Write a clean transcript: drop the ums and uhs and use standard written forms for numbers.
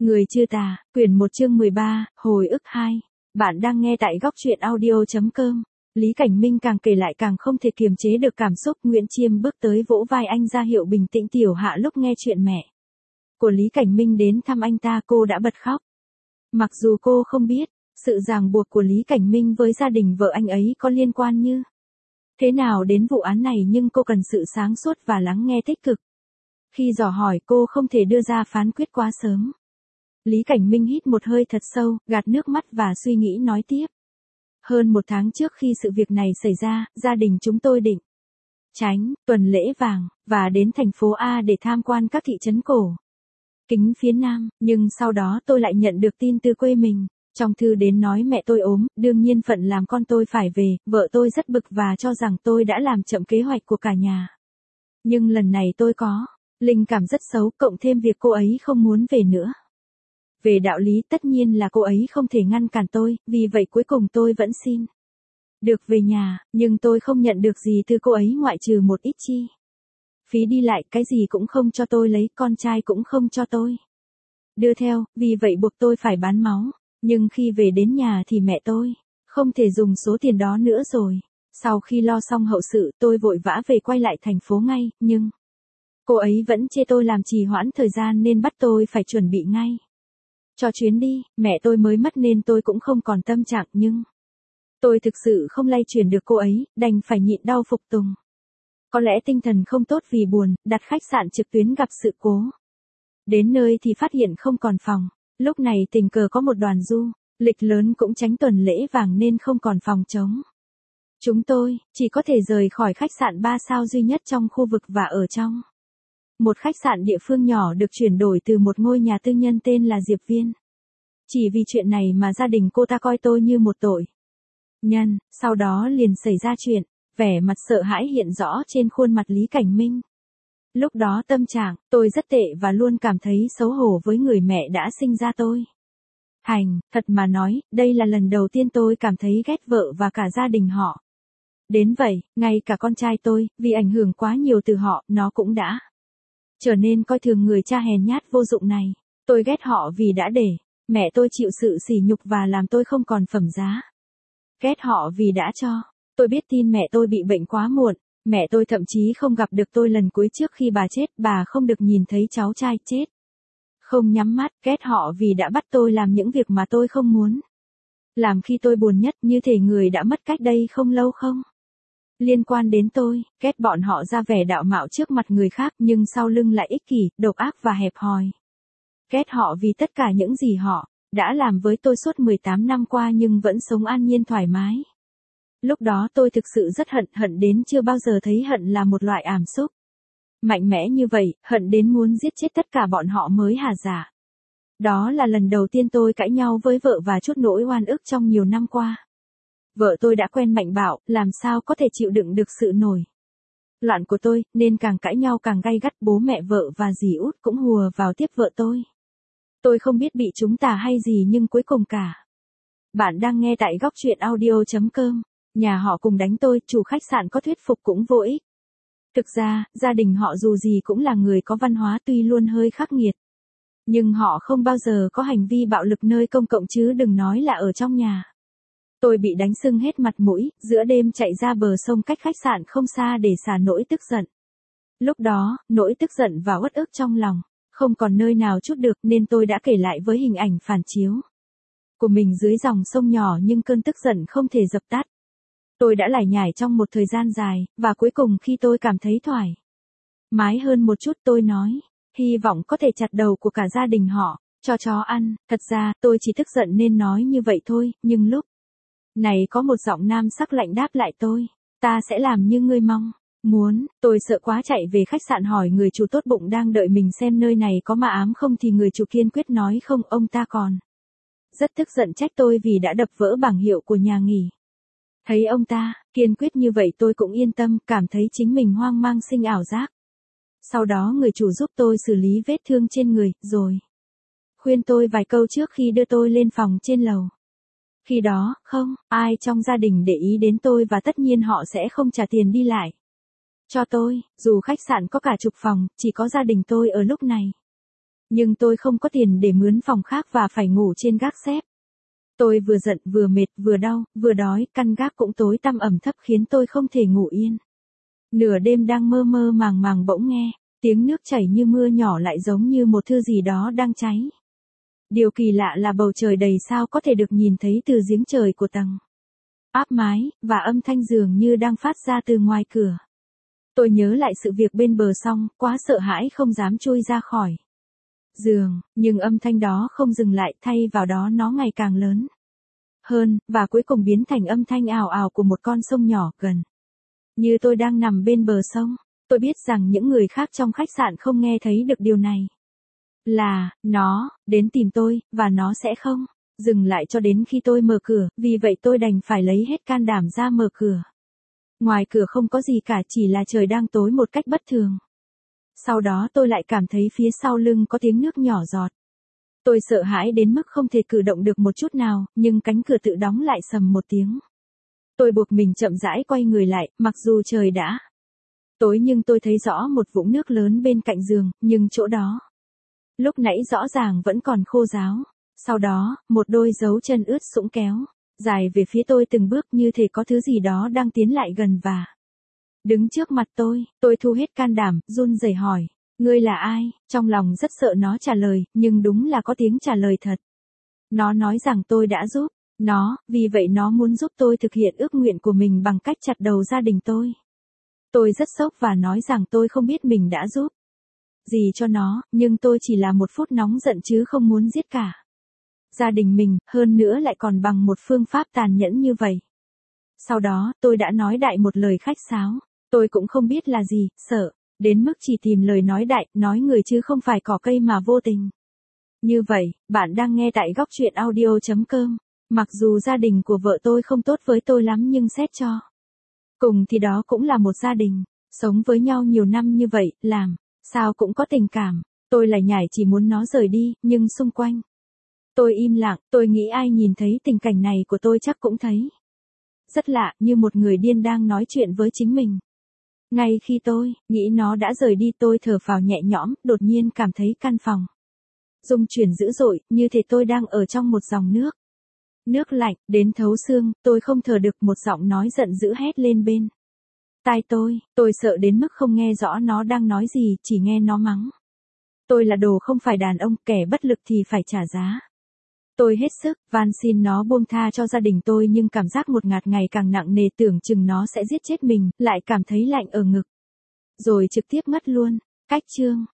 Người chưa tà, quyển 1 chương 13, hồi ức 2. Bạn đang nghe tại góc truyện audio.com. Lý Cảnh Minh càng kể lại càng không thể kiềm chế được cảm xúc. Nguyễn Chiêm bước tới vỗ vai anh ra hiệu bình tĩnh tiểu hạ. Lúc nghe chuyện mẹ của Lý Cảnh Minh đến thăm anh ta, cô đã bật khóc. Mặc dù cô không biết, sự ràng buộc của Lý Cảnh Minh với gia đình vợ anh ấy có liên quan như thế nào đến vụ án này, nhưng cô cần sự sáng suốt và lắng nghe tích cực. Khi dò hỏi, cô không thể đưa ra phán quyết quá sớm. Lý Cảnh Minh hít một hơi thật sâu, gạt nước mắt và suy nghĩ nói tiếp. Hơn 1 tháng trước khi sự việc này xảy ra, gia đình chúng tôi định tránh tuần lễ vàng, và đến thành phố A để tham quan các thị trấn cổ kính phía Nam, nhưng sau đó tôi lại nhận được tin từ quê mình. Trong thư đến nói mẹ tôi ốm, đương nhiên phận làm con tôi phải về, vợ tôi rất bực và cho rằng tôi đã làm chậm kế hoạch của cả nhà. Nhưng lần này tôi có linh cảm rất xấu, cộng thêm việc cô ấy không muốn về nữa. Về đạo lý tất nhiên là cô ấy không thể ngăn cản tôi, vì vậy cuối cùng tôi vẫn xin được về nhà, nhưng tôi không nhận được gì từ cô ấy ngoại trừ một ít chi phí đi lại, cái gì cũng không cho tôi lấy, con trai cũng không cho tôi đưa theo, vì vậy buộc tôi phải bán máu. Nhưng khi về đến nhà thì mẹ tôi không thể dùng số tiền đó nữa rồi. Sau khi lo xong hậu sự, tôi vội vã về quay lại thành phố ngay, nhưng cô ấy vẫn chê tôi làm trì hoãn thời gian nên bắt tôi phải chuẩn bị ngay cho chuyến đi. Mẹ tôi mới mất nên tôi cũng không còn tâm trạng, nhưng tôi thực sự không lay chuyển được cô ấy, đành phải nhịn đau phục tùng. Có lẽ tinh thần không tốt vì buồn, đặt khách sạn trực tuyến gặp sự cố. Đến nơi thì phát hiện không còn phòng. Lúc này tình cờ có một đoàn du lịch lớn cũng tránh tuần lễ vàng nên không còn phòng trống. Chúng tôi chỉ có thể rời khỏi khách sạn 3 sao duy nhất trong khu vực và ở trong một khách sạn địa phương nhỏ được chuyển đổi từ một ngôi nhà tư nhân tên là Diệp Viên. Chỉ vì chuyện này mà gia đình cô ta coi tôi như một tội nhân. Sau đó liền xảy ra chuyện. Vẻ mặt sợ hãi hiện rõ trên khuôn mặt Lý Cảnh Minh. Lúc đó tâm trạng tôi rất tệ và luôn cảm thấy xấu hổ với người mẹ đã sinh ra tôi. Thật mà nói, đây là lần đầu tiên tôi cảm thấy ghét vợ và cả gia đình họ. Đến vậy, ngay cả con trai tôi, vì ảnh hưởng quá nhiều từ họ, nó cũng đã trở nên coi thường người cha hèn nhát vô dụng này. Tôi ghét họ vì đã để mẹ tôi chịu sự sỉ nhục và làm tôi không còn phẩm giá. Ghét họ vì đã cho tôi biết tin mẹ tôi bị bệnh quá muộn. Mẹ tôi thậm chí không gặp được tôi lần cuối trước khi bà chết, bà không được nhìn thấy cháu trai chết. Không nhắm mắt. Ghét họ vì đã bắt tôi làm những việc mà tôi không muốn làm khi tôi buồn nhất, như thể người đã mất cách đây không lâu không liên quan đến tôi. Ghét bọn họ ra vẻ đạo mạo trước mặt người khác nhưng sau lưng lại ích kỷ, độc ác và hẹp hòi. Ghét họ vì tất cả những gì họ đã làm với tôi suốt 18 năm qua nhưng vẫn sống an nhiên thoải mái. Lúc đó tôi thực sự rất hận đến chưa bao giờ thấy hận là một loại ảm xúc mạnh mẽ như vậy, hận đến muốn giết chết tất cả bọn họ mới hả dạ. Đó là lần đầu tiên tôi cãi nhau với vợ và chút nỗi oan ức trong nhiều năm qua. Vợ tôi đã quen mạnh bạo, làm sao có thể chịu đựng được sự nổi loạn của tôi, nên càng cãi nhau càng gay gắt. Bố mẹ vợ và dì út cũng hùa vào tiếp vợ tôi. Tôi không biết bị chúng tà hay gì nhưng cuối cùng cả. Bạn đang nghe tại góc truyện audio.com. Nhà họ cùng đánh tôi, chủ khách sạn có thuyết phục cũng vô ích. Thực ra, gia đình họ dù gì cũng là người có văn hóa, tuy luôn hơi khắc nghiệt. Nhưng họ không bao giờ có hành vi bạo lực nơi công cộng chứ đừng nói là ở trong nhà. Tôi bị đánh sưng hết mặt mũi, giữa đêm chạy ra bờ sông cách khách sạn không xa để xả nỗi tức giận. Lúc đó, nỗi tức giận và uất ức trong lòng không còn nơi nào trút được nên tôi đã kể lại với hình ảnh phản chiếu của mình dưới dòng sông nhỏ, nhưng cơn tức giận không thể dập tắt. Tôi đã lải nhải trong một thời gian dài, và cuối cùng khi tôi cảm thấy thoải mái hơn một chút, tôi nói, hy vọng có thể chặt đầu của cả gia đình họ, cho chó ăn. Thật ra, tôi chỉ tức giận nên nói như vậy thôi, nhưng lúc này có một giọng nam sắc lạnh đáp lại tôi, ta sẽ làm như ngươi mong muốn. Tôi sợ quá chạy về khách sạn hỏi người chủ tốt bụng đang đợi mình xem nơi này có ma ám không thì người chủ kiên quyết nói không. Ông ta còn rất tức giận trách tôi vì đã đập vỡ bảng hiệu của nhà nghỉ. Thấy ông ta kiên quyết như vậy tôi cũng yên tâm, cảm thấy chính mình hoang mang sinh ảo giác. Sau đó người chủ giúp tôi xử lý vết thương trên người, rồi khuyên tôi vài câu trước khi đưa tôi lên phòng trên lầu. Khi đó, không ai trong gia đình để ý đến tôi và tất nhiên họ sẽ không trả tiền đi lại cho tôi, dù khách sạn có cả chục phòng, chỉ có gia đình tôi ở lúc này. Nhưng tôi không có tiền để mướn phòng khác và phải ngủ trên gác xếp. Tôi vừa giận vừa mệt vừa đau, vừa đói, căn gác cũng tối tăm ẩm thấp khiến tôi không thể ngủ yên. Nửa đêm đang mơ mơ màng màng bỗng nghe, tiếng nước chảy như mưa nhỏ lại giống như một thứ gì đó đang cháy. Điều kỳ lạ là bầu trời đầy sao có thể được nhìn thấy từ giếng trời của tầng áp mái, và âm thanh dường như đang phát ra từ ngoài cửa. Tôi nhớ lại sự việc bên bờ sông, quá sợ hãi không dám chui ra khỏi giường, nhưng âm thanh đó không dừng lại, thay vào đó nó ngày càng lớn hơn, và cuối cùng biến thành âm thanh ào ào của một con sông nhỏ gần. Như tôi đang nằm bên bờ sông, tôi biết rằng những người khác trong khách sạn không nghe thấy được điều này. Là, nó, đến tìm tôi, và nó sẽ không dừng lại cho đến khi tôi mở cửa, vì vậy tôi đành phải lấy hết can đảm ra mở cửa. Ngoài cửa không có gì cả, chỉ là trời đang tối một cách bất thường. Sau đó tôi lại cảm thấy phía sau lưng có tiếng nước nhỏ giọt. Tôi sợ hãi đến mức không thể cử động được một chút nào, nhưng cánh cửa tự đóng lại sầm một tiếng. Tôi buộc mình chậm rãi quay người lại, mặc dù trời đã tối nhưng tôi thấy rõ một vũng nước lớn bên cạnh giường, nhưng chỗ đó lúc nãy rõ ràng vẫn còn khô ráo. Sau đó, một đôi dấu chân ướt sũng kéo dài về phía tôi từng bước, như thể có thứ gì đó đang tiến lại gần và đứng trước mặt tôi. Tôi thu hết can đảm, run rẩy hỏi, ngươi là ai? Trong lòng rất sợ nó trả lời, nhưng đúng là có tiếng trả lời thật. Nó nói rằng tôi đã giúp nó, vì vậy nó muốn giúp tôi thực hiện ước nguyện của mình bằng cách chặt đầu gia đình tôi. Tôi rất sốc và nói rằng tôi không biết mình đã giúp gì cho nó, nhưng tôi chỉ là một phút nóng giận chứ không muốn giết cả gia đình mình, hơn nữa lại còn bằng một phương pháp tàn nhẫn như vậy. Sau đó, tôi đã nói đại một lời khách sáo. Tôi cũng không biết là gì, sợ đến mức chỉ tìm lời nói đại, nói người chứ không phải cỏ cây mà vô tình. Như vậy, bạn đang nghe tại góc truyện audio.com. Mặc dù gia đình của vợ tôi không tốt với tôi lắm nhưng xét cho cùng thì đó cũng là một gia đình. Sống với nhau nhiều năm như vậy, làm sao cũng có tình cảm. Tôi lại nhảy chỉ muốn nó rời đi, nhưng xung quanh tôi im lặng. Tôi nghĩ ai nhìn thấy tình cảnh này của tôi chắc cũng thấy rất lạ, như một người điên đang nói chuyện với chính mình. Ngay khi tôi nghĩ nó đã rời đi, tôi thở phào nhẹ nhõm, đột nhiên cảm thấy căn phòng rung chuyển dữ dội, như thể tôi đang ở trong một dòng nước. Nước lạnh, đến thấu xương, tôi không thở được, một giọng nói giận dữ hét lên bên tai tôi sợ đến mức không nghe rõ nó đang nói gì, chỉ nghe nó mắng. Tôi là đồ không phải đàn ông, kẻ bất lực thì phải trả giá. Tôi hết sức, van xin nó buông tha cho gia đình tôi, nhưng cảm giác ngột ngạt ngày càng nặng nề, tưởng chừng nó sẽ giết chết mình, lại cảm thấy lạnh ở ngực. Rồi trực tiếp ngất luôn. Cách chương